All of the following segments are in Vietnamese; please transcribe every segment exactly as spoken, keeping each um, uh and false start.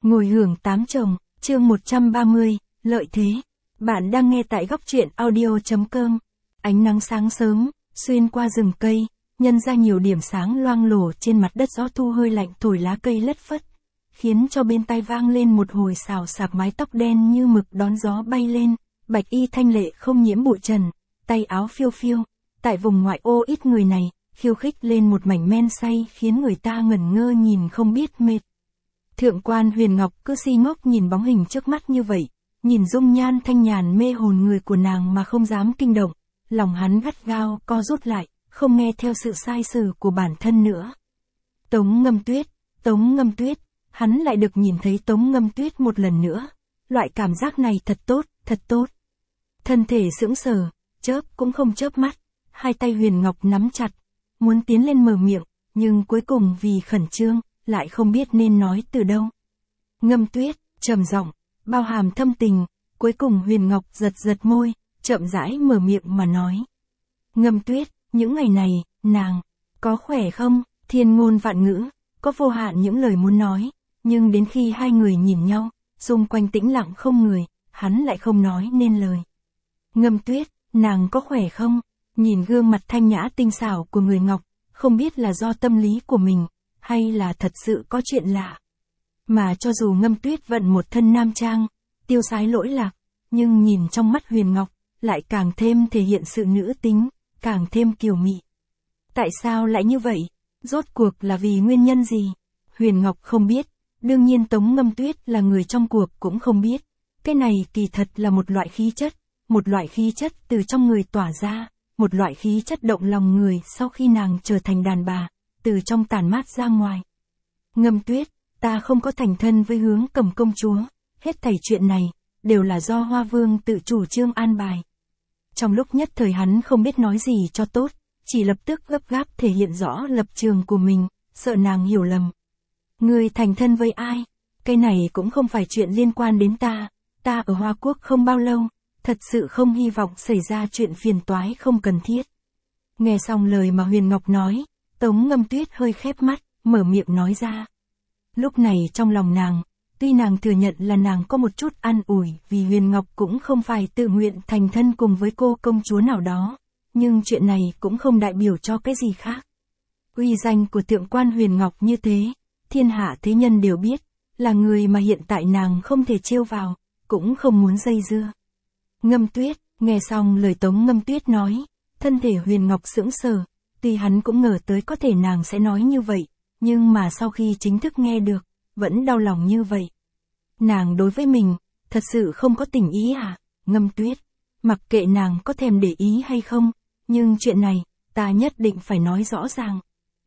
Ngồi hưởng tám chồng, chương một trăm ba mươi, lợi thế. Bạn đang nghe tại góc truyện audio chấm com. Ánh nắng sáng sớm, xuyên qua rừng cây, nhân ra nhiều điểm sáng loang lổ trên mặt đất, gió thu hơi lạnh thổi lá cây lất phất, khiến cho bên tai vang lên một hồi xào xạc, mái tóc đen như mực đón gió bay lên, bạch y thanh lệ không nhiễm bụi trần, tay áo phiêu phiêu, tại vùng ngoại ô ít người này, khiêu khích lên một mảnh men say khiến người ta ngẩn ngơ nhìn không biết mệt. Thượng quan Huyền Ngọc cứ si ngốc nhìn bóng hình trước mắt như vậy, nhìn dung nhan thanh nhàn mê hồn người của nàng mà không dám kinh động, lòng hắn gắt gao co rút lại, không nghe theo sự sai sử của bản thân nữa. Tống Ngâm Tuyết, Tống Ngâm Tuyết, hắn lại được nhìn thấy Tống Ngâm Tuyết một lần nữa, loại cảm giác này thật tốt, thật tốt. Thân thể sững sờ, chớp cũng không chớp mắt, hai tay Huyền Ngọc nắm chặt, muốn tiến lên mở miệng, nhưng cuối cùng vì khẩn trương, lại không biết nên nói từ đâu. Ngâm Tuyết, trầm giọng, bao hàm thâm tình, cuối cùng Huyền Ngọc giật giật môi, chậm rãi mở miệng mà nói. Ngâm Tuyết, những ngày này, nàng, có khỏe không? Thiên ngôn vạn ngữ, có vô hạn những lời muốn nói, nhưng đến khi hai người nhìn nhau, xung quanh tĩnh lặng không người, hắn lại không nói nên lời. Ngâm Tuyết, nàng có khỏe không? Nhìn gương mặt thanh nhã tinh xảo của người Ngọc, không biết là do tâm lý của mình, hay là thật sự có chuyện lạ. Mà cho dù Ngâm Tuyết vận một thân nam trang, tiêu sái lỗi lạc, nhưng nhìn trong mắt Huyền Ngọc, lại càng thêm thể hiện sự nữ tính, càng thêm kiều mị. Tại sao lại như vậy? Rốt cuộc là vì nguyên nhân gì? Huyền Ngọc không biết, đương nhiên Tống Ngâm Tuyết là người trong cuộc cũng không biết. Cái này kỳ thật là một loại khí chất, một loại khí chất từ trong người tỏa ra, một loại khí chất động lòng người sau khi nàng trở thành đàn bà, từ trong tản mát ra ngoài. Ngâm Tuyết, ta không có thành thân với Hướng Cầm công chúa, hết thảy chuyện này, đều là do Hoa Vương tự chủ trương an bài. Trong lúc nhất thời hắn không biết nói gì cho tốt, chỉ lập tức gấp gáp thể hiện rõ lập trường của mình, sợ nàng hiểu lầm. Ngươi thành thân với ai? Cái này cũng không phải chuyện liên quan đến ta, ta ở Hoa Quốc không bao lâu, thật sự không hy vọng xảy ra chuyện phiền toái không cần thiết. Nghe xong lời mà Huyền Ngọc nói, Tống Ngâm Tuyết hơi khép mắt, mở miệng nói ra. Lúc này trong lòng nàng, tuy nàng thừa nhận là nàng có một chút an ủi vì Huyền Ngọc cũng không phải tự nguyện thành thân cùng với cô công chúa nào đó, nhưng chuyện này cũng không đại biểu cho cái gì khác. Uy danh của thượng quan Huyền Ngọc như thế, thiên hạ thế nhân đều biết, là người mà hiện tại nàng không thể trêu vào, cũng không muốn dây dưa. Ngâm Tuyết, nghe xong lời Tống Ngâm Tuyết nói, thân thể Huyền Ngọc sững sờ, tuy hắn cũng ngờ tới có thể nàng sẽ nói như vậy, nhưng mà sau khi chính thức nghe được, vẫn đau lòng như vậy. Nàng đối với mình, thật sự không có tình ý à? Ngâm Tuyết, mặc kệ nàng có thèm để ý hay không, nhưng chuyện này, ta nhất định phải nói rõ ràng.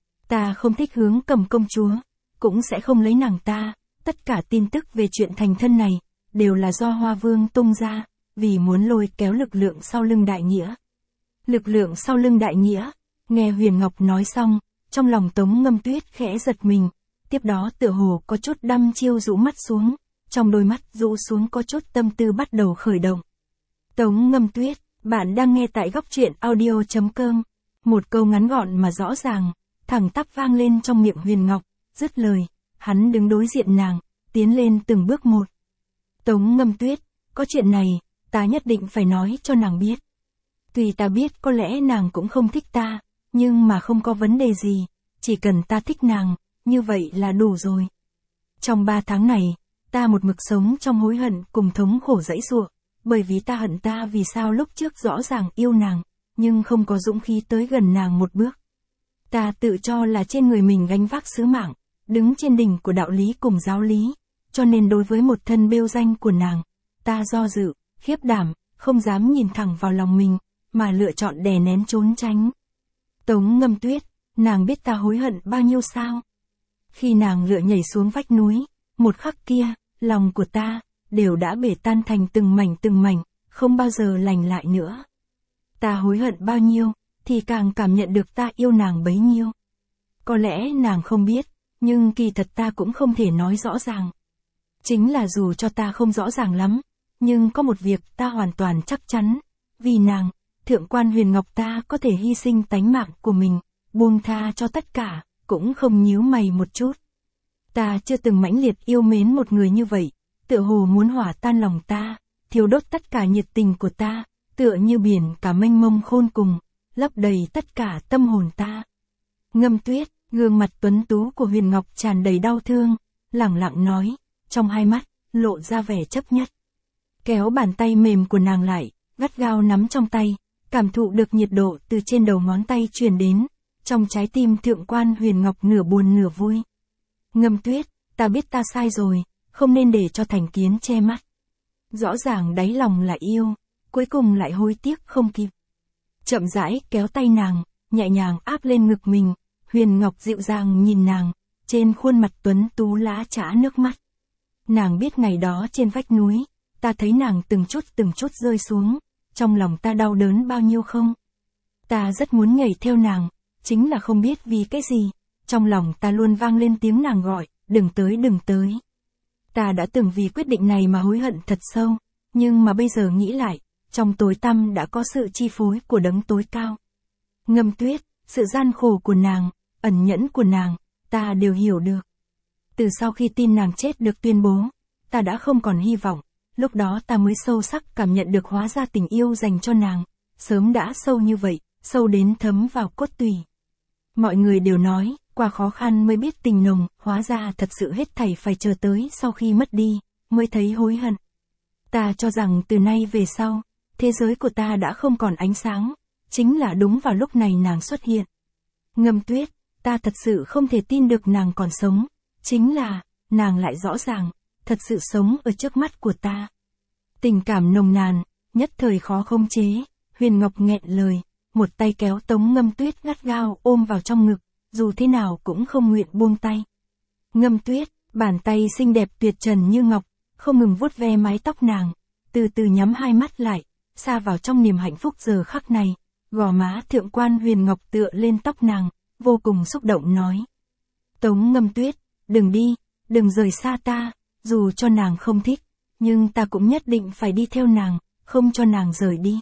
Ta không thích Hướng Cầm công chúa, cũng sẽ không lấy nàng ta, tất cả tin tức về chuyện thành thân này, đều là do Hoa Vương tung ra, vì muốn lôi kéo lực lượng sau lưng Đại Nghĩa. Lực lượng sau lưng Đại Nghĩa, nghe Huyền Ngọc nói xong, trong lòng Tống Ngâm Tuyết khẽ giật mình, tiếp đó tựa hồ có chút đăm chiêu rũ mắt xuống, trong đôi mắt rũ xuống có chút tâm tư bắt đầu khởi động. Tống Ngâm Tuyết, bạn đang nghe tại góc truyện audio chấm com. Một câu ngắn gọn mà rõ ràng, thẳng tắp vang lên trong miệng Huyền Ngọc, dứt lời, hắn đứng đối diện nàng, tiến lên từng bước một. Tống Ngâm Tuyết, có chuyện này, ta nhất định phải nói cho nàng biết. Tuy ta biết có lẽ nàng cũng không thích ta, nhưng mà không có vấn đề gì, chỉ cần ta thích nàng, như vậy là đủ rồi. Trong ba tháng này, ta một mực sống trong hối hận cùng thống khổ dãy giụa, bởi vì ta hận ta vì sao lúc trước rõ ràng yêu nàng, nhưng không có dũng khí tới gần nàng một bước. Ta tự cho là trên người mình gánh vác sứ mạng, đứng trên đỉnh của đạo lý cùng giáo lý, cho nên đối với một thân bêu danh của nàng, ta do dự, khiếp đảm, không dám nhìn thẳng vào lòng mình, mà lựa chọn đè nén trốn tránh. Tống Ngâm Tuyết, nàng biết ta hối hận bao nhiêu sao? Khi nàng lựa nhảy xuống vách núi, một khắc kia, lòng của ta, đều đã bể tan thành từng mảnh từng mảnh, không bao giờ lành lại nữa. Ta hối hận bao nhiêu, thì càng cảm nhận được ta yêu nàng bấy nhiêu. Có lẽ nàng không biết, nhưng kỳ thật ta cũng không thể nói rõ ràng. Chính là dù cho ta không rõ ràng lắm, nhưng có một việc ta hoàn toàn chắc chắn, vì nàng, thượng quan Huyền Ngọc ta có thể hy sinh tánh mạng của mình, buông tha cho tất cả, cũng không nhíu mày một chút. Ta chưa từng mãnh liệt yêu mến một người như vậy, tựa hồ muốn hỏa tan lòng ta, thiêu đốt tất cả nhiệt tình của ta, tựa như biển cả mênh mông khôn cùng, lấp đầy tất cả tâm hồn ta. Ngâm Tuyết, gương mặt tuấn tú của Huyền Ngọc tràn đầy đau thương, lẳng lặng nói, trong hai mắt, lộ ra vẻ chấp nhất. Kéo bàn tay mềm của nàng lại, gắt gao nắm trong tay, cảm thụ được nhiệt độ từ trên đầu ngón tay truyền đến, trong trái tim Thượng quan Huyền Ngọc nửa buồn nửa vui. Ngâm Tuyết, ta biết ta sai rồi, không nên để cho thành kiến che mắt. Rõ ràng đáy lòng là yêu, cuối cùng lại hối tiếc không kịp. Chậm rãi kéo tay nàng, nhẹ nhàng áp lên ngực mình, Huyền Ngọc dịu dàng nhìn nàng, trên khuôn mặt tuấn tú lã chã nước mắt. Nàng biết ngày đó trên vách núi, ta thấy nàng từng chút từng chút rơi xuống, trong lòng ta đau đớn bao nhiêu không? Ta rất muốn nhảy theo nàng, chính là không biết vì cái gì, trong lòng ta luôn vang lên tiếng nàng gọi, đừng tới đừng tới. Ta đã từng vì quyết định này mà hối hận thật sâu, nhưng mà bây giờ nghĩ lại, trong tối tăm đã có sự chi phối của đấng tối cao. Ngâm Tuyết, sự gian khổ của nàng, ẩn nhẫn của nàng, ta đều hiểu được. Từ sau khi tin nàng chết được tuyên bố, ta đã không còn hy vọng, lúc đó ta mới sâu sắc cảm nhận được hóa ra tình yêu dành cho nàng, sớm đã sâu như vậy, sâu đến thấm vào cốt tủy. Mọi người đều nói, qua khó khăn mới biết tình nồng, hóa ra thật sự hết thảy phải chờ tới sau khi mất đi, mới thấy hối hận. Ta cho rằng từ nay về sau, thế giới của ta đã không còn ánh sáng, chính là đúng vào lúc này nàng xuất hiện. Ngâm Tuyết, ta thật sự không thể tin được nàng còn sống, chính là, nàng lại rõ ràng, thật sự sống ở trước mắt của ta. Tình cảm nồng nàn, nhất thời khó khống chế, Huyền Ngọc nghẹn lời, một tay kéo Tống Ngâm Tuyết gắt gao ôm vào trong ngực, dù thế nào cũng không nguyện buông tay. Ngâm Tuyết, bàn tay xinh đẹp tuyệt trần như ngọc, không ngừng vuốt ve mái tóc nàng, từ từ nhắm hai mắt lại, sa vào trong niềm hạnh phúc giờ khắc này, gò má Thượng quan Huyền Ngọc tựa lên tóc nàng, vô cùng xúc động nói. Tống Ngâm Tuyết, đừng đi, đừng rời xa ta, dù cho nàng không thích, nhưng ta cũng nhất định phải đi theo nàng, không cho nàng rời đi.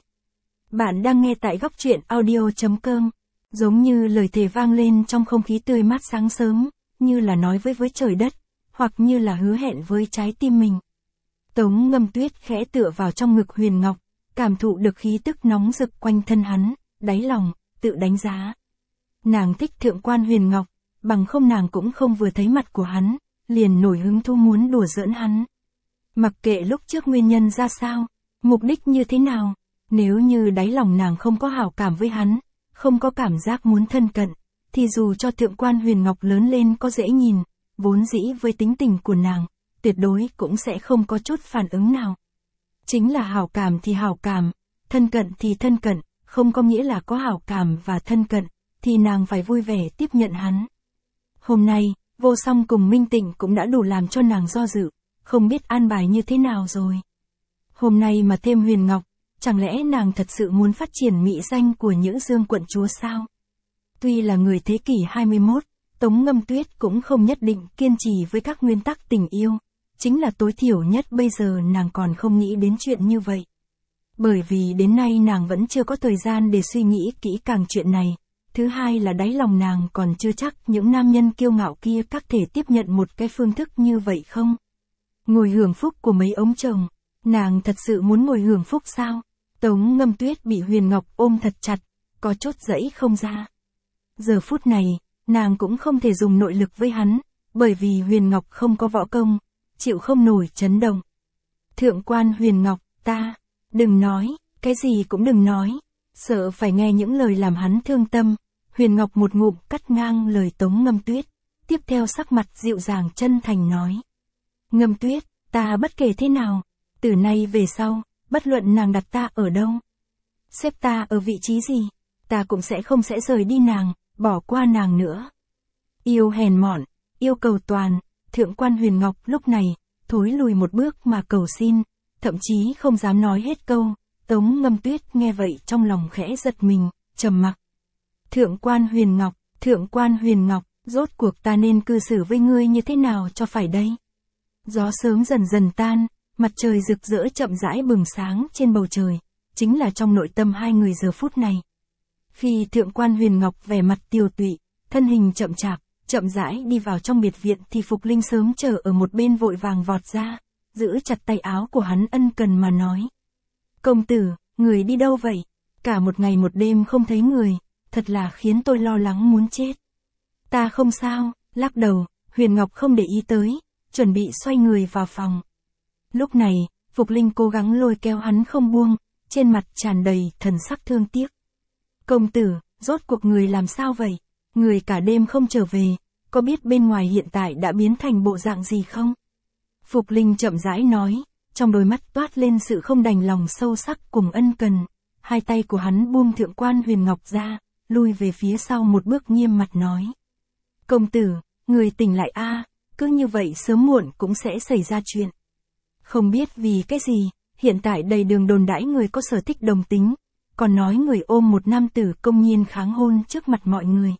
Bạn đang nghe tại góc truyện audio chấm com, giống như lời thề vang lên trong không khí tươi mát sáng sớm, như là nói với với trời đất, hoặc như là hứa hẹn với trái tim mình. Tống Ngâm Tuyết khẽ tựa vào trong ngực Huyền Ngọc, cảm thụ được khí tức nóng rực quanh thân hắn, đáy lòng, tự đánh giá. Nàng thích Thượng quan Huyền Ngọc, bằng không nàng cũng không vừa thấy mặt của hắn, liền nổi hứng thú muốn đùa giỡn hắn. Mặc kệ lúc trước nguyên nhân ra sao, mục đích như thế nào, nếu như đáy lòng nàng không có hảo cảm với hắn, không có cảm giác muốn thân cận, thì dù cho Thượng quan Huyền Ngọc lớn lên có dễ nhìn, vốn dĩ với tính tình của nàng, tuyệt đối cũng sẽ không có chút phản ứng nào. Chính là hảo cảm thì hảo cảm, thân cận thì thân cận, không có nghĩa là có hảo cảm và thân cận, thì nàng phải vui vẻ tiếp nhận hắn. Hôm nay, Vô Song cùng Minh Tịnh cũng đã đủ làm cho nàng do dự, không biết an bài như thế nào rồi. Hôm nay mà thêm Huyền Ngọc, chẳng lẽ nàng thật sự muốn phát triển mỹ danh của Nhữ Dương quận chúa sao? Tuy là người thế kỷ hai mươi mốt, Tống Ngâm Tuyết cũng không nhất định kiên trì với các nguyên tắc tình yêu, chính là tối thiểu nhất bây giờ nàng còn không nghĩ đến chuyện như vậy. Bởi vì đến nay nàng vẫn chưa có thời gian để suy nghĩ kỹ càng chuyện này. Thứ hai là đáy lòng nàng còn chưa chắc những nam nhân kiêu ngạo kia các thể tiếp nhận một cái phương thức như vậy không? Ngồi hưởng phúc của mấy ông chồng, nàng thật sự muốn ngồi hưởng phúc sao? Tống Ngâm Tuyết bị Huyền Ngọc ôm thật chặt, có chốt dẫy không ra. Giờ phút này, nàng cũng không thể dùng nội lực với hắn, bởi vì Huyền Ngọc không có võ công, chịu không nổi chấn động. Thượng quan Huyền Ngọc, ta, đừng nói, cái gì cũng đừng nói, sợ phải nghe những lời làm hắn thương tâm. Huyền Ngọc một ngụm cắt ngang lời Tống Ngâm Tuyết, tiếp theo sắc mặt dịu dàng chân thành nói. Ngâm Tuyết, ta bất kể thế nào, từ nay về sau, bất luận nàng đặt ta ở đâu, xếp ta ở vị trí gì, ta cũng sẽ không sẽ rời đi nàng, bỏ qua nàng nữa. Yêu hèn mọn, yêu cầu toàn, Thượng quan Huyền Ngọc lúc này, thối lùi một bước mà cầu xin, thậm chí không dám nói hết câu. Tống Ngâm Tuyết nghe vậy trong lòng khẽ giật mình, trầm mặc. Thượng quan Huyền Ngọc, Thượng quan Huyền Ngọc, rốt cuộc ta nên cư xử với ngươi như thế nào cho phải đây? Gió sớm dần dần tan, mặt trời rực rỡ chậm rãi bừng sáng trên bầu trời, chính là trong nội tâm hai người giờ phút này. Khi Thượng quan Huyền Ngọc vẻ mặt tiều tụy, thân hình chậm chạp, chậm rãi đi vào trong biệt viện thì Phục Linh sớm chờ ở một bên vội vàng vọt ra, giữ chặt tay áo của hắn ân cần mà nói. Công tử, người đi đâu vậy? Cả một ngày một đêm không thấy người, thật là khiến tôi lo lắng muốn chết. Ta không sao, lắc đầu, Huyền Ngọc không để ý tới, chuẩn bị xoay người vào phòng. Lúc này, Phục Linh cố gắng lôi kéo hắn không buông, trên mặt tràn đầy thần sắc thương tiếc. Công tử, rốt cuộc người làm sao vậy? Người cả đêm không trở về, có biết bên ngoài hiện tại đã biến thành bộ dạng gì không? Phục Linh chậm rãi nói, trong đôi mắt toát lên sự không đành lòng sâu sắc cùng ân cần. Hai tay của hắn buông Thượng quan Huyền Ngọc ra, lui về phía sau một bước nghiêm mặt nói. Công tử, người tỉnh lại a, cứ như vậy sớm muộn cũng sẽ xảy ra chuyện. Không biết vì cái gì, hiện tại đầy đường đồn đãi người có sở thích đồng tính, còn nói người ôm một nam tử công nhiên kháng hôn trước mặt mọi người.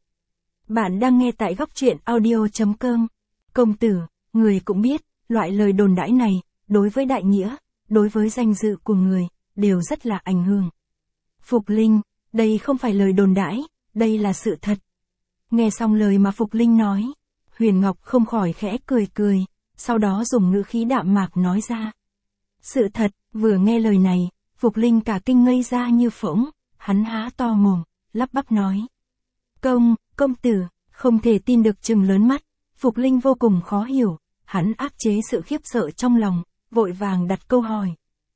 Bạn đang nghe tại góc truyện audio chấm com. Công tử, người cũng biết, loại lời đồn đãi này, đối với đại nghĩa, đối với danh dự của người, đều rất là ảnh hưởng. Phục Linh, đây không phải lời đồn đãi, đây là sự thật. Nghe xong lời mà Phục Linh nói, Huyền Ngọc không khỏi khẽ cười cười, sau đó dùng ngữ khí đạm mạc nói ra. Sự thật, vừa nghe lời này, Phục Linh cả kinh ngây ra như phỗng, hắn há to mồm, lắp bắp nói. Công, công tử, không thể tin được trừng lớn mắt, Phục Linh vô cùng khó hiểu, hắn áp chế sự khiếp sợ trong lòng, vội vàng đặt câu hỏi.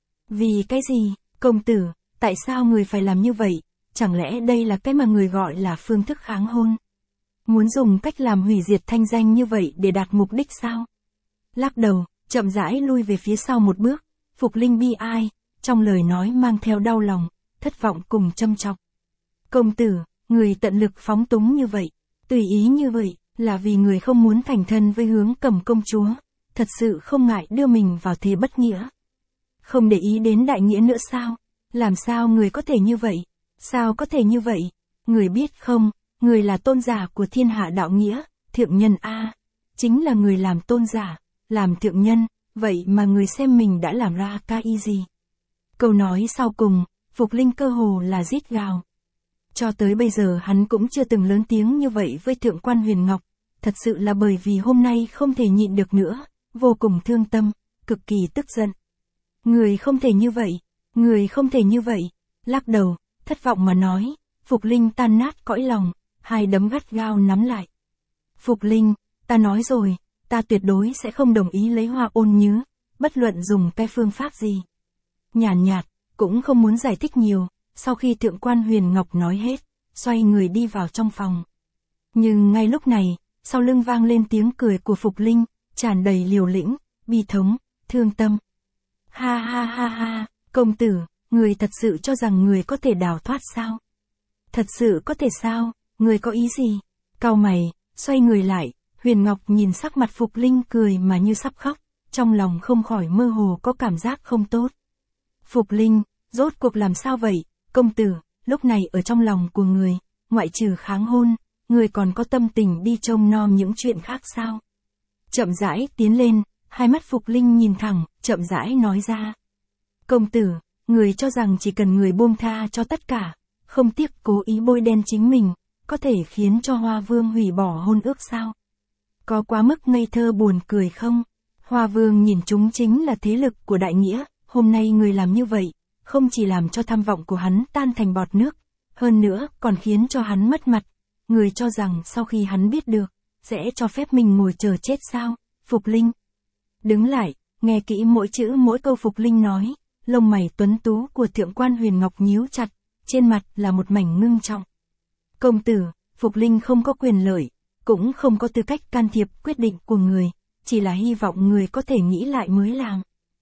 Vì cái gì, công tử, tại sao người phải làm như vậy, chẳng lẽ đây là cái mà người gọi là phương thức kháng hôn? Muốn dùng cách làm hủy diệt thanh danh như vậy để đạt mục đích sao? Lắc đầu, chậm rãi lui về phía sau một bước, Phục Linh bi ai, trong lời nói mang theo đau lòng, thất vọng cùng châm chọc. Công tử, người tận lực phóng túng như vậy, tùy ý như vậy, là vì người không muốn thành thân với Hướng Cầm công chúa, thật sự không ngại đưa mình vào thế bất nghĩa. Không để ý đến đại nghĩa nữa sao? Làm sao người có thể như vậy? Sao có thể như vậy? Người biết không, người là tôn giả của thiên hạ đạo nghĩa, thượng nhân A. Chính là người làm tôn giả, làm thượng nhân, vậy mà người xem mình đã làm ra cái gì? Câu nói sau cùng, Phục Linh cơ hồ là rít gào. Cho tới bây giờ hắn cũng chưa từng lớn tiếng như vậy với Thượng quan Huyền Ngọc, thật sự là bởi vì hôm nay không thể nhịn được nữa, vô cùng thương tâm, cực kỳ tức giận. Người không thể như vậy, người không thể như vậy, lắc đầu, thất vọng mà nói, Phục Linh tan nát cõi lòng, hai đấm gắt gao nắm lại. Phục Linh, ta nói rồi, ta tuyệt đối sẽ không đồng ý lấy Hoa Ôn Nhứ, bất luận dùng cái phương pháp gì. Nhàn nhạt, cũng không muốn giải thích nhiều, sau khi Thượng quan Huyền Ngọc nói hết, xoay người đi vào trong phòng. Nhưng ngay lúc này, sau lưng vang lên tiếng cười của Phục Linh, tràn đầy liều lĩnh, bi thống, thương tâm. Ha ha ha ha, công tử, người thật sự cho rằng người có thể đào thoát sao? Thật sự có thể sao, người có ý gì? Cau mày, xoay người lại, Huyền Ngọc nhìn sắc mặt Phục Linh cười mà như sắp khóc, trong lòng không khỏi mơ hồ có cảm giác không tốt. Phục Linh, rốt cuộc làm sao vậy, công tử, lúc này ở trong lòng của người, ngoại trừ kháng hôn, người còn có tâm tình đi trông nom những chuyện khác sao? Chậm rãi tiến lên, hai mắt Phục Linh nhìn thẳng, chậm rãi nói ra. Công tử, người cho rằng chỉ cần người buông tha cho tất cả, không tiếc cố ý bôi đen chính mình, có thể khiến cho Hoa Vương hủy bỏ hôn ước sao? Có quá mức ngây thơ buồn cười không? Hoa Vương nhìn chúng chính là thế lực của đại nghĩa, hôm nay người làm như vậy, không chỉ làm cho tham vọng của hắn tan thành bọt nước, hơn nữa còn khiến cho hắn mất mặt. Người cho rằng sau khi hắn biết được, sẽ cho phép mình ngồi chờ chết sao? Phục Linh đứng lại, nghe kỹ mỗi chữ mỗi câu Phục Linh nói, lông mày tuấn tú của Thượng quan Huyền Ngọc nhíu chặt, trên mặt là một mảnh ngưng trọng. Công tử, Phục Linh không có quyền lợi, cũng không có tư cách can thiệp quyết định của người, chỉ là hy vọng người có thể nghĩ lại mới làm.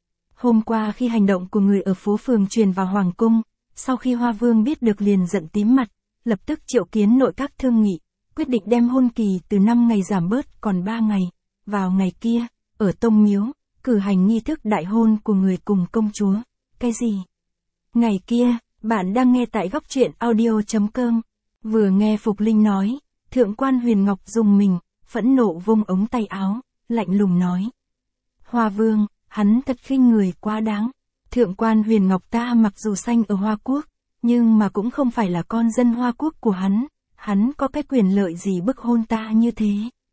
Hôm qua khi hành động của người ở phố phường truyền vào Hoàng cung, sau khi Hoa Vương biết được liền giận tím mặt, lập tức triệu kiến nội các thương nghị, quyết định đem hôn kỳ từ năm ngày giảm bớt còn ba ngày, vào ngày kia, ở Tông Miếu, cử hành nghi thức đại hôn của người cùng công chúa. Cái gì? Ngày kia, bạn đang nghe tại góc truyện audio chấm com. Vừa nghe Phục Linh nói, Thượng quan Huyền Ngọc rùng mình, phẫn nộ vung ống tay áo, lạnh lùng nói. Hoa Vương, hắn thật khinh người quá đáng. Thượng quan Huyền Ngọc ta mặc dù sanh ở Hoa Quốc, nhưng mà cũng không phải là con dân Hoa Quốc của hắn, hắn có cái quyền lợi gì bức hôn ta như thế,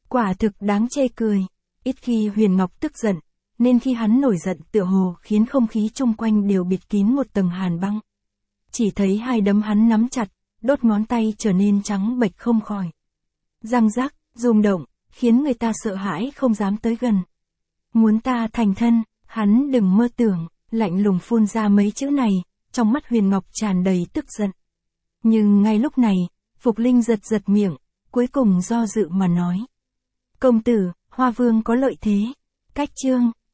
Quả thực đáng chê cười. Ít khi Huyền Ngọc tức giận, nên khi hắn nổi giận tựa hồ khiến không khí chung quanh đều bịt kín một tầng hàn băng. Chỉ thấy hai đấm hắn nắm chặt, đốt ngón tay trở nên trắng bệch không khỏi. Răng rắc, rung động, khiến người ta sợ hãi không dám tới gần. Muốn ta thành thân, hắn đừng mơ tưởng, lạnh lùng phun ra mấy chữ này, trong mắt Huyền Ngọc tràn đầy tức giận. Nhưng ngay lúc này, Phục Linh giật giật miệng, cuối cùng do dự mà nói. Công tử, Hoa Vương có lợi thế. Cách chương,